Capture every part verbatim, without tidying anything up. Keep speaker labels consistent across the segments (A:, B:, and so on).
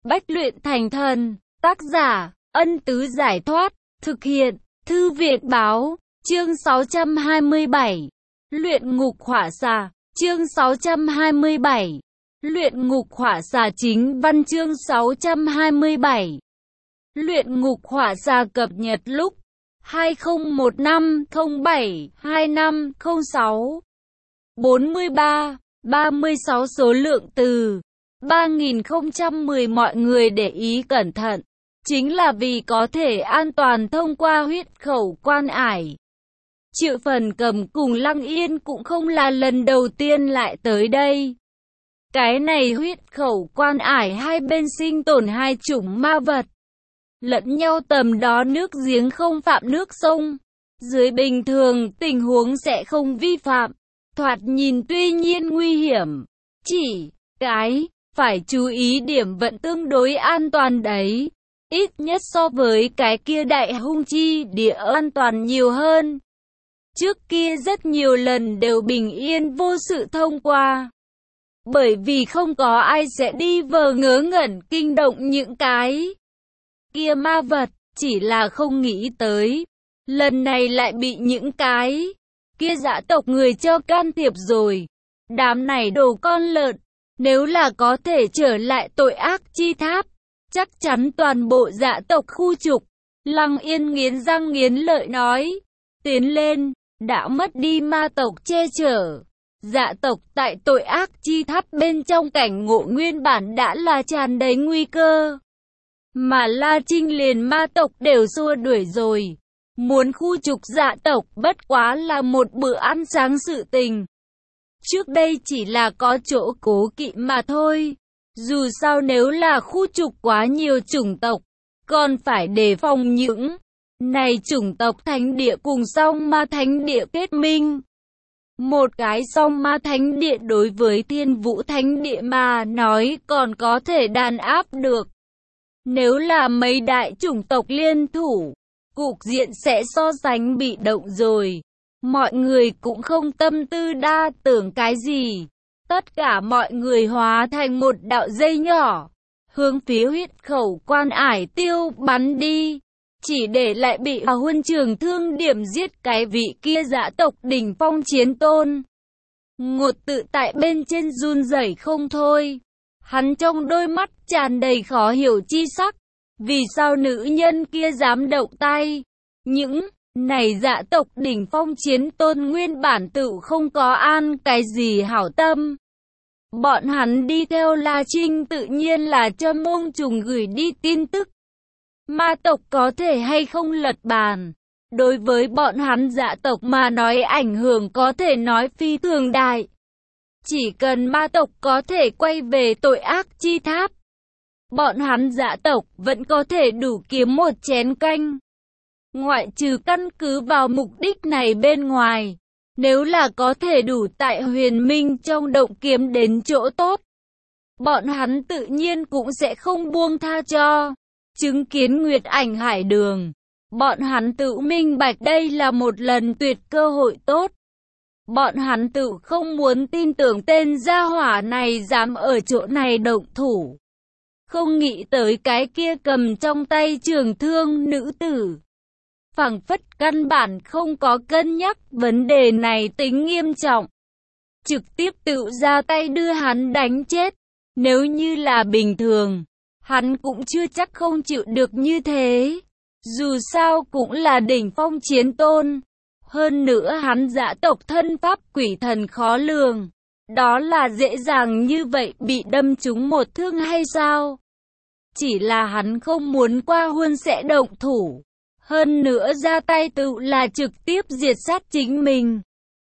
A: Bách luyện thành thần. Tác giả, Ân Tứ Giải Thoát. Thực hiện, Thư viện Báo. Chương sáu trăm hai mươi bảy. Luyện ngục hỏa xà. Chương sáu trăm hai mươi bảy. Luyện ngục hỏa xà. Chính văn chương sáu trăm hai mươi bảy. Luyện ngục hỏa xà cập nhật lúc hai không một năm không bảy hai năm không sáu. bốn mươi ba, ba mươi sáu số lượng từ ba nghìn không trăm mười. Mọi người để ý cẩn thận, chính là vì có thể an toàn thông qua huyết khẩu quan ải. Triệu Phần Cầm cùng Lăng Yên cũng không là lần đầu tiên lại tới đây. Cái này huyết khẩu quan ải hai bên sinh tồn hai chủng ma vật, lẫn nhau tầm đó nước giếng không phạm nước sông. Dưới bình thường tình huống sẽ không vi phạm, thoạt nhìn tuy nhiên nguy hiểm, chỉ cái phải chú ý điểm vẫn tương đối an toàn đấy. Ít nhất so với cái kia đại hung chi địa an toàn nhiều hơn. Trước kia rất nhiều lần đều bình yên vô sự thông qua, bởi vì không có ai sẽ đi vờ ngớ ngẩn kinh động những cái kia ma vật. Chỉ là không nghĩ tới lần này lại bị những cái kia dã tộc người cho can thiệp rồi. Đám này đồ con lợn, nếu là có thể trở lại tội ác chi tháp, chắc chắn toàn bộ dã tộc khu trục. Lăng Yên nghiến răng nghiến lợi nói, tiến lên, đã mất đi ma tộc che chở, dã tộc tại tội ác chi tháp bên trong cảnh ngộ nguyên bản đã là tràn đầy nguy cơ, mà La Trinh liền ma tộc đều xua đuổi rồi. Muốn khu trục dã tộc bất quá là một bữa ăn sáng sự tình. Trước đây chỉ là có chỗ cố kỵ mà thôi. Dù sao nếu là khu trục quá nhiều chủng tộc, còn phải đề phòng những này chủng tộc thánh địa cùng song ma thánh địa kết minh. Một cái song ma thánh địa đối với Thiên Vũ thánh địa mà nói còn có thể đàn áp được. Nếu là mấy đại chủng tộc liên thủ, cục diện sẽ so sánh bị động rồi. Mọi người cũng không tâm tư đa tưởng cái gì. Tất cả mọi người hóa thành một đạo dây nhỏ, hướng phía huyết khẩu quan ải tiêu bắn đi. Chỉ để lại bị huân trường thương điểm giết cái vị kia dã tộc đỉnh phong chiến tôn. Ngột tự tại bên trên run rẩy không thôi. Hắn trong đôi mắt tràn đầy khó hiểu chi sắc. Vì sao nữ nhân kia dám động tay? Những này dã tộc đỉnh phong chiến tôn nguyên bản tự không có an cái gì hảo tâm. Bọn hắn đi theo La Trinh tự nhiên là cho mông trùng gửi đi tin tức. Ma tộc có thể hay không lật bàn, đối với bọn hắn dã tộc mà nói ảnh hưởng có thể nói phi thường đại. Chỉ cần ma tộc có thể quay về tội ác chi tháp, bọn hắn dã tộc vẫn có thể đủ kiếm một chén canh. Ngoại trừ căn cứ vào mục đích này bên ngoài, nếu là có thể đủ tại huyền minh trong động kiếm đến chỗ tốt, bọn hắn tự nhiên cũng sẽ không buông tha cho. Chứng kiến Nguyệt Ảnh Hải Đường, bọn hắn tự minh bạch đây là một lần tuyệt cơ hội tốt. Bọn hắn tự không muốn tin tưởng tên gia hỏa này dám ở chỗ này động thủ. Không nghĩ tới cái kia cầm trong tay trường thương nữ tử, phảng phất căn bản không có cân nhắc vấn đề này tính nghiêm trọng, trực tiếp tự ra tay đưa hắn đánh chết. Nếu như là bình thường, hắn cũng chưa chắc không chịu được như thế. Dù sao cũng là đỉnh phong chiến tôn. Hơn nữa hắn dã tộc thân pháp quỷ thần khó lường. Đó là dễ dàng như vậy bị đâm trúng một thương hay sao? Chỉ là hắn không muốn qua huân sẽ động thủ. Hơn nữa ra tay tự là trực tiếp diệt sát chính mình.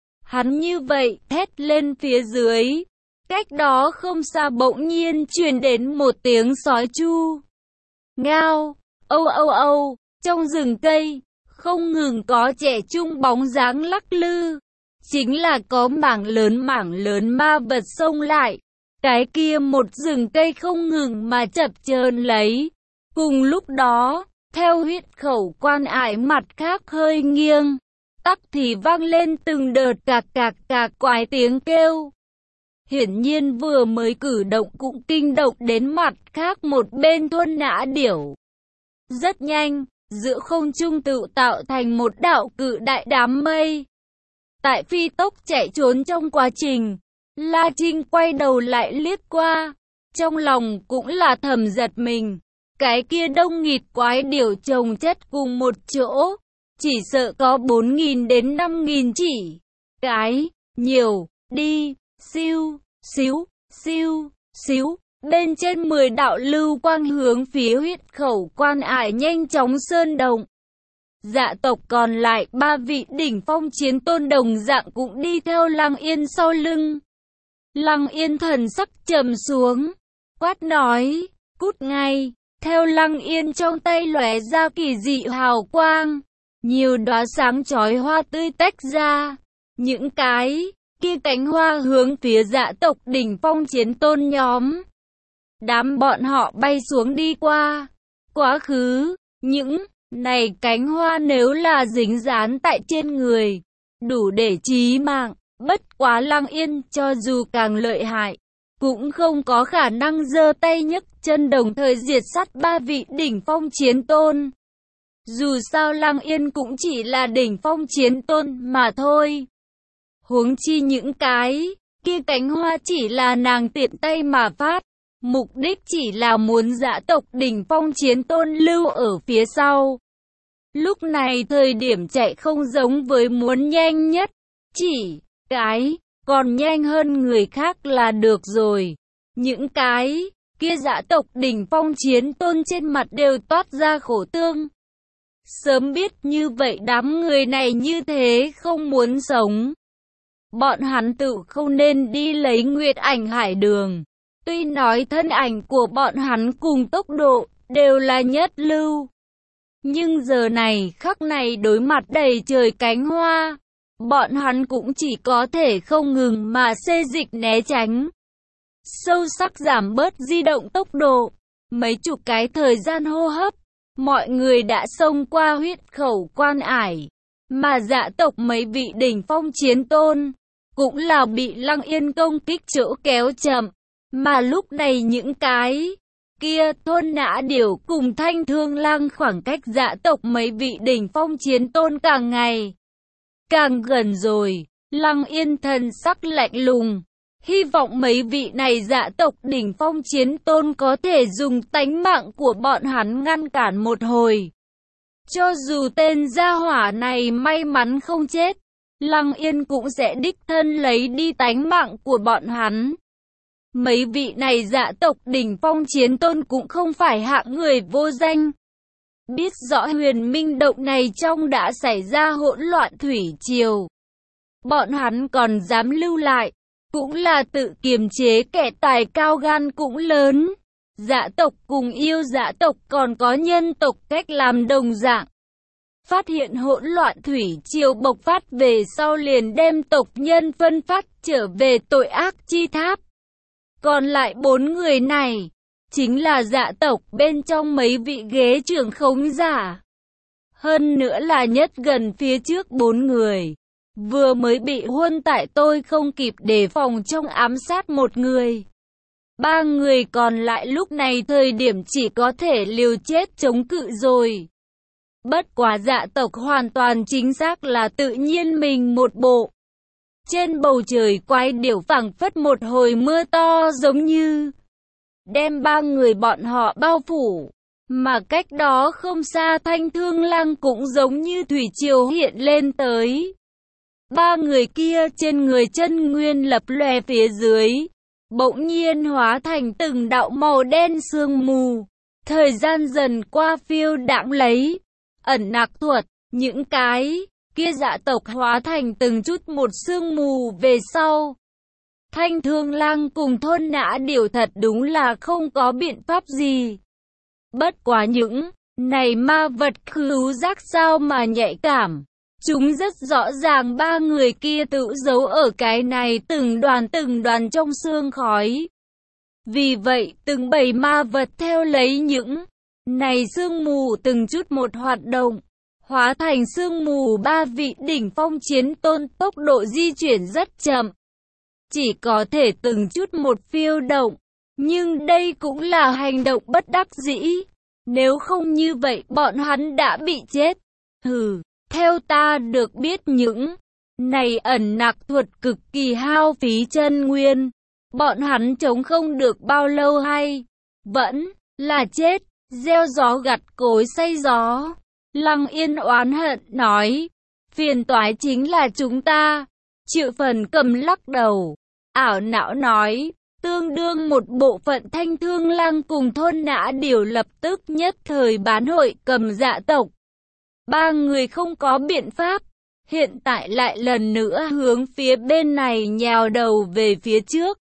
A: Hắn như vậy thét lên phía dưới. Cách đó không xa bỗng nhiên truyền đến một tiếng sói chu. Ngao, âu âu âu, trong rừng cây, không ngừng có trẻ trung bóng dáng lắc lư. Chính là có mảng lớn mảng lớn ma vật xông lại. Cái kia một rừng cây không ngừng mà chập chờn lấy. Cùng lúc đó, theo huyết khẩu quan ải mặt khác hơi nghiêng, tắc thì vang lên từng đợt cạc cạc cạc quái tiếng kêu. Hiển nhiên vừa mới cử động cũng kinh động đến mặt khác một bên Thuần Nã Điểu. Rất nhanh, giữa không trung tự tạo thành một đạo cự đại đám mây. Tại phi tốc chạy trốn trong quá trình, La Trinh quay đầu lại liếc qua, trong lòng cũng là thầm giật mình. Cái kia đông nghịt quái điểu chồng chất cùng một chỗ, chỉ sợ có bốn nghìn đến năm nghìn chỉ. Cái, nhiều, đi, siêu, xíu, siêu, xíu. Bên trên mười đạo lưu quang hướng phía huyết khẩu quan ải nhanh chóng sơn động. Dạ tộc còn lại ba vị đỉnh phong chiến tôn đồng dạng cũng đi theo Lăng Yên sau lưng. Lăng Yên thần sắc trầm xuống, quát nói, cút ngay. Theo Lăng Yên trong tay lóe ra kỳ dị hào quang, nhiều đóa sáng chói hoa tươi tách ra. Những cái kia cánh hoa hướng phía dạ tộc đỉnh phong chiến tôn nhóm. Đám bọn họ bay xuống đi qua. Quá khứ, những này cánh hoa nếu là dính dán tại trên người, đủ để chí mạng. Bất quá Lăng Yên cho dù càng lợi hại, cũng không có khả năng giơ tay nhấc chân đồng thời diệt sát ba vị đỉnh phong chiến tôn. Dù sao Lăng Yên cũng chỉ là đỉnh phong chiến tôn mà thôi. Huống chi những cái kia cánh hoa chỉ là nàng tiện tay mà phát, mục đích chỉ là muốn dạ tộc đỉnh phong chiến tôn lưu ở phía sau. Lúc này thời điểm chạy không giống với muốn nhanh nhất, chỉ cái còn nhanh hơn người khác là được rồi. Những cái kia dạ tộc đỉnh phong chiến tôn trên mặt đều toát ra khổ tương. Sớm biết như vậy đám người này như thế không muốn sống, bọn hắn tự không nên đi lấy Nguyệt Ảnh Hải Đường. Tuy nói thân ảnh của bọn hắn cùng tốc độ đều là nhất lưu, nhưng giờ này khắc này đối mặt đầy trời cánh hoa, bọn hắn cũng chỉ có thể không ngừng mà xê dịch né tránh. Sâu sắc giảm bớt di động tốc độ, mấy chục cái thời gian hô hấp, mọi người đã xông qua huyết khẩu quan ải, mà dạ tộc mấy vị đỉnh phong chiến tôn cũng là bị Lăng Yên công kích chỗ kéo chậm. Mà lúc này những cái kia Thuần Nã Điểu cùng Thanh Thương Lăng khoảng cách dạ tộc mấy vị đỉnh phong chiến tôn càng ngày càng gần rồi. Lăng Yên thần sắc lạnh lùng, hy vọng mấy vị này dạ tộc đỉnh phong chiến tôn có thể dùng tánh mạng của bọn hắn ngăn cản một hồi. Cho dù tên gia hỏa này may mắn không chết, Lăng Yên cũng sẽ đích thân lấy đi tánh mạng của bọn hắn. Mấy vị này dạ tộc đỉnh phong chiến tôn cũng không phải hạng người vô danh. Biết rõ huyền minh động này trong đã xảy ra hỗn loạn thủy triều, bọn hắn còn dám lưu lại, cũng là tự kiềm chế kẻ tài cao gan cũng lớn. Dạ tộc cùng yêu dạ tộc còn có nhân tộc cách làm đồng dạng. Phát hiện hỗn loạn thủy triều bộc phát về sau liền đem tộc nhân phân phát trở về tội ác chi tháp. Còn lại bốn người này chính là dạ tộc bên trong mấy vị ghế trưởng khống giả. Hơn nữa là nhất gần phía trước bốn người, vừa mới bị huân tại tôi không kịp đề phòng trong ám sát một người. Ba người còn lại lúc này thời điểm chỉ có thể liều chết chống cự rồi. Bất quá dạ tộc hoàn toàn chính xác là tự nhiên mình một bộ. Trên bầu trời quái điểu phảng phất một hồi mưa to giống như đem ba người bọn họ bao phủ. Mà cách đó không xa Thanh Thương Lăng cũng giống như thủy triều hiện lên tới. Ba người kia trên người chân nguyên lập lòe phía dưới, bỗng nhiên hóa thành từng đạo màu đen sương mù. Thời gian dần qua phiêu đãng lấy ẩn nặc thuật, những cái kia dạ tộc hóa thành từng chút một sương mù về sau. Thanh Thương Lăng cùng Thuần Nã Điểu thật đúng là không có biện pháp gì. Bất quá những này ma vật khứu giác sao mà nhạy cảm. Chúng rất rõ ràng ba người kia tự giấu ở cái này từng đoàn từng đoàn trong sương khói. Vì vậy từng bầy ma vật theo lấy những này sương mù từng chút một hoạt động, hóa thành sương mù. Ba vị đỉnh phong chiến tôn tốc độ di chuyển rất chậm, chỉ có thể từng chút một phiêu động. Nhưng đây cũng là hành động bất đắc dĩ. Nếu không như vậy bọn hắn đã bị chết. Hừ, theo ta được biết những này ẩn nặc thuật cực kỳ hao phí chân nguyên. Bọn hắn chống không được bao lâu hay vẫn là chết, gieo gió gặt cối xay gió. Lăng Yên oán hận nói, phiền toái chính là chúng ta. Triệu Phần Cầm lắc đầu, ảo não nói, tương đương một bộ phận Thanh Thương Lăng cùng thôn Nã Điều lập tức nhất thời bán hội Cầm dạ tộc. Ba người không có biện pháp, hiện tại lại lần nữa hướng phía bên này nhào đầu về phía trước.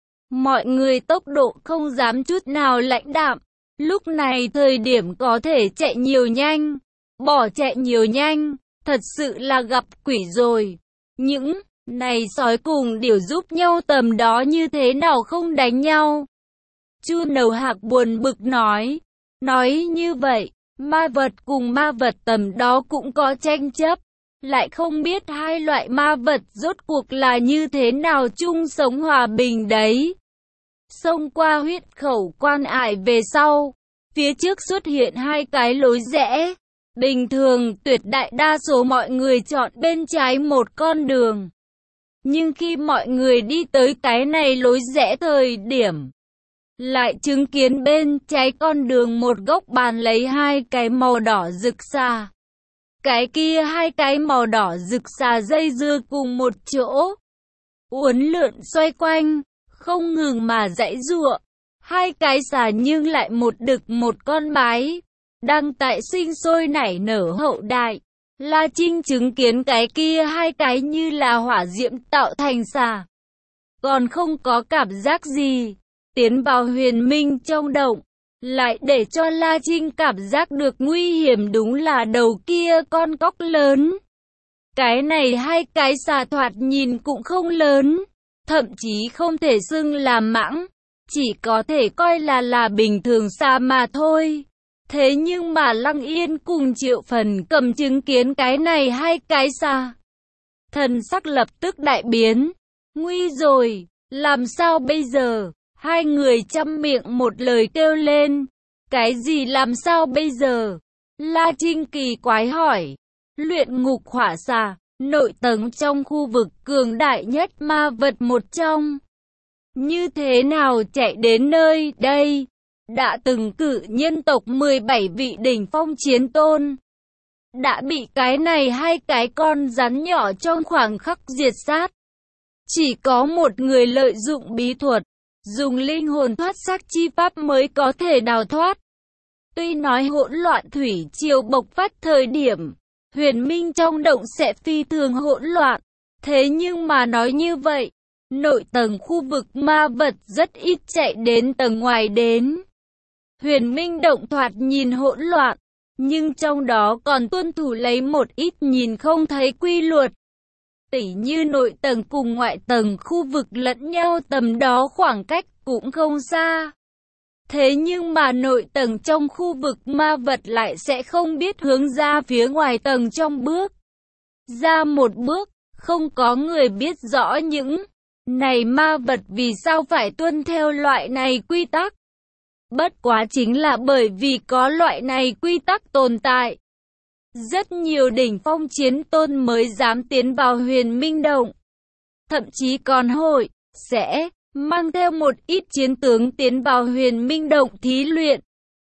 A: Mọi người tốc độ không dám chút nào lãnh đạm, lúc này thời điểm có thể chạy nhiều nhanh, bỏ chạy nhiều nhanh, thật sự là gặp quỷ rồi. Những này sói cùng điều giúp nhau tầm đó như thế nào không đánh nhau? Chu Nầu Hạc buồn bực nói, nói như vậy, ma vật cùng ma vật tầm đó cũng có tranh chấp, lại không biết hai loại ma vật rốt cuộc là như thế nào chung sống hòa bình đấy. Xông qua huyết khẩu quan ải về sau, phía trước xuất hiện hai cái lối rẽ. Bình thường tuyệt đại đa số mọi người chọn bên trái một con đường. Nhưng khi mọi người đi tới cái này lối rẽ thời điểm, lại chứng kiến bên trái con đường một gốc bàn lấy hai cái màu đỏ rực xà. Cái kia hai cái màu đỏ rực xà dây dưa cùng một chỗ, uốn lượn xoay quanh, không ngừng mà giãy giụa. Hai cái xà nhưng lại một đực một con bái, đang tại sinh sôi nảy nở hậu đại. La Trinh chứng kiến cái kia hai cái như là hỏa diễm tạo thành xà, còn không có cảm giác gì. Tiến vào huyền minh trong động, lại để cho La Trinh cảm giác được nguy hiểm đúng là đầu kia con cóc lớn. Cái này hai cái xà thoạt nhìn cũng không lớn, thậm chí không thể xưng là mãng, chỉ có thể coi là là bình thường xà mà thôi. Thế nhưng mà Lăng Yên cùng Triệu Phần Cầm chứng kiến cái này hai cái xà, thần sắc lập tức đại biến. Nguy rồi, làm sao bây giờ? Hai người chăm miệng một lời kêu lên. Cái gì làm sao bây giờ? La Trinh kỳ quái hỏi. Luyện ngục hỏa xà, nội tầng trong khu vực cường đại nhất ma vật một trong. Như thế nào chạy đến nơi đây? Đã từng cử nhân tộc mười bảy vị đỉnh phong chiến tôn, đã bị cái này hai cái con rắn nhỏ trong khoảng khắc diệt sát. Chỉ có một người lợi dụng bí thuật, dùng linh hồn thoát xác chi pháp mới có thể đào thoát. Tuy nói hỗn loạn thủy triều bộc phát thời điểm, huyền minh trong động sẽ phi thường hỗn loạn. Thế nhưng mà nói như vậy, nội tầng khu vực ma vật rất ít chạy đến tầng ngoài đến. Huyền minh động thoạt nhìn hỗn loạn, nhưng trong đó còn tuân thủ lấy một ít nhìn không thấy quy luật. Tỉ như nội tầng cùng ngoại tầng khu vực lẫn nhau tầm đó khoảng cách cũng không xa. Thế nhưng mà nội tầng trong khu vực ma vật lại sẽ không biết hướng ra phía ngoài tầng trong bước. Ra một bước, không có người biết rõ những này ma vật vì sao phải tuân theo loại này quy tắc. Bất quá chính là bởi vì có loại này quy tắc tồn tại, rất nhiều đỉnh phong chiến tôn mới dám tiến vào huyền minh động. Thậm chí còn hội, sẽ mang theo một ít chiến tướng tiến vào huyền minh động thí luyện.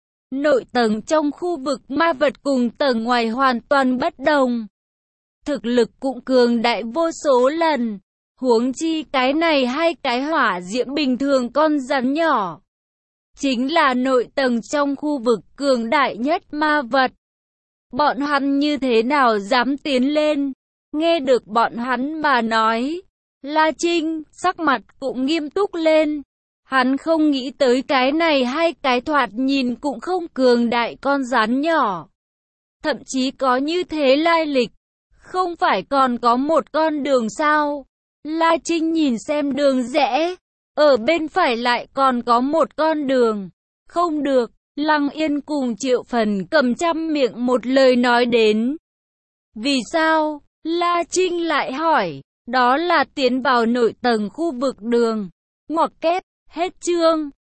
A: Nội tầng trong khu vực ma vật cùng tầng ngoài hoàn toàn bất đồng. Thực lực cũng cường đại vô số lần. Huống chi cái này hai cái hỏa diễm bình thường con rắn nhỏ, chính là nội tầng trong khu vực cường đại nhất ma vật. Bọn hắn như thế nào dám tiến lên? Nghe được bọn hắn mà nói, La Trinh sắc mặt cũng nghiêm túc lên. Hắn không nghĩ tới cái này hai cái thoạt nhìn cũng không cường đại con rắn nhỏ, thậm chí có như thế lai lịch. Không phải còn có một con đường sao? La Trinh nhìn xem đường rẽ, ở bên phải lại còn có một con đường. Không được, Lăng Yên cùng Triệu Phần Cầm trăm miệng một lời nói đến. Vì sao? La Trinh lại hỏi. đó là tiến vào nội tầng khu vực đường. Ngoặc kép, hết chương.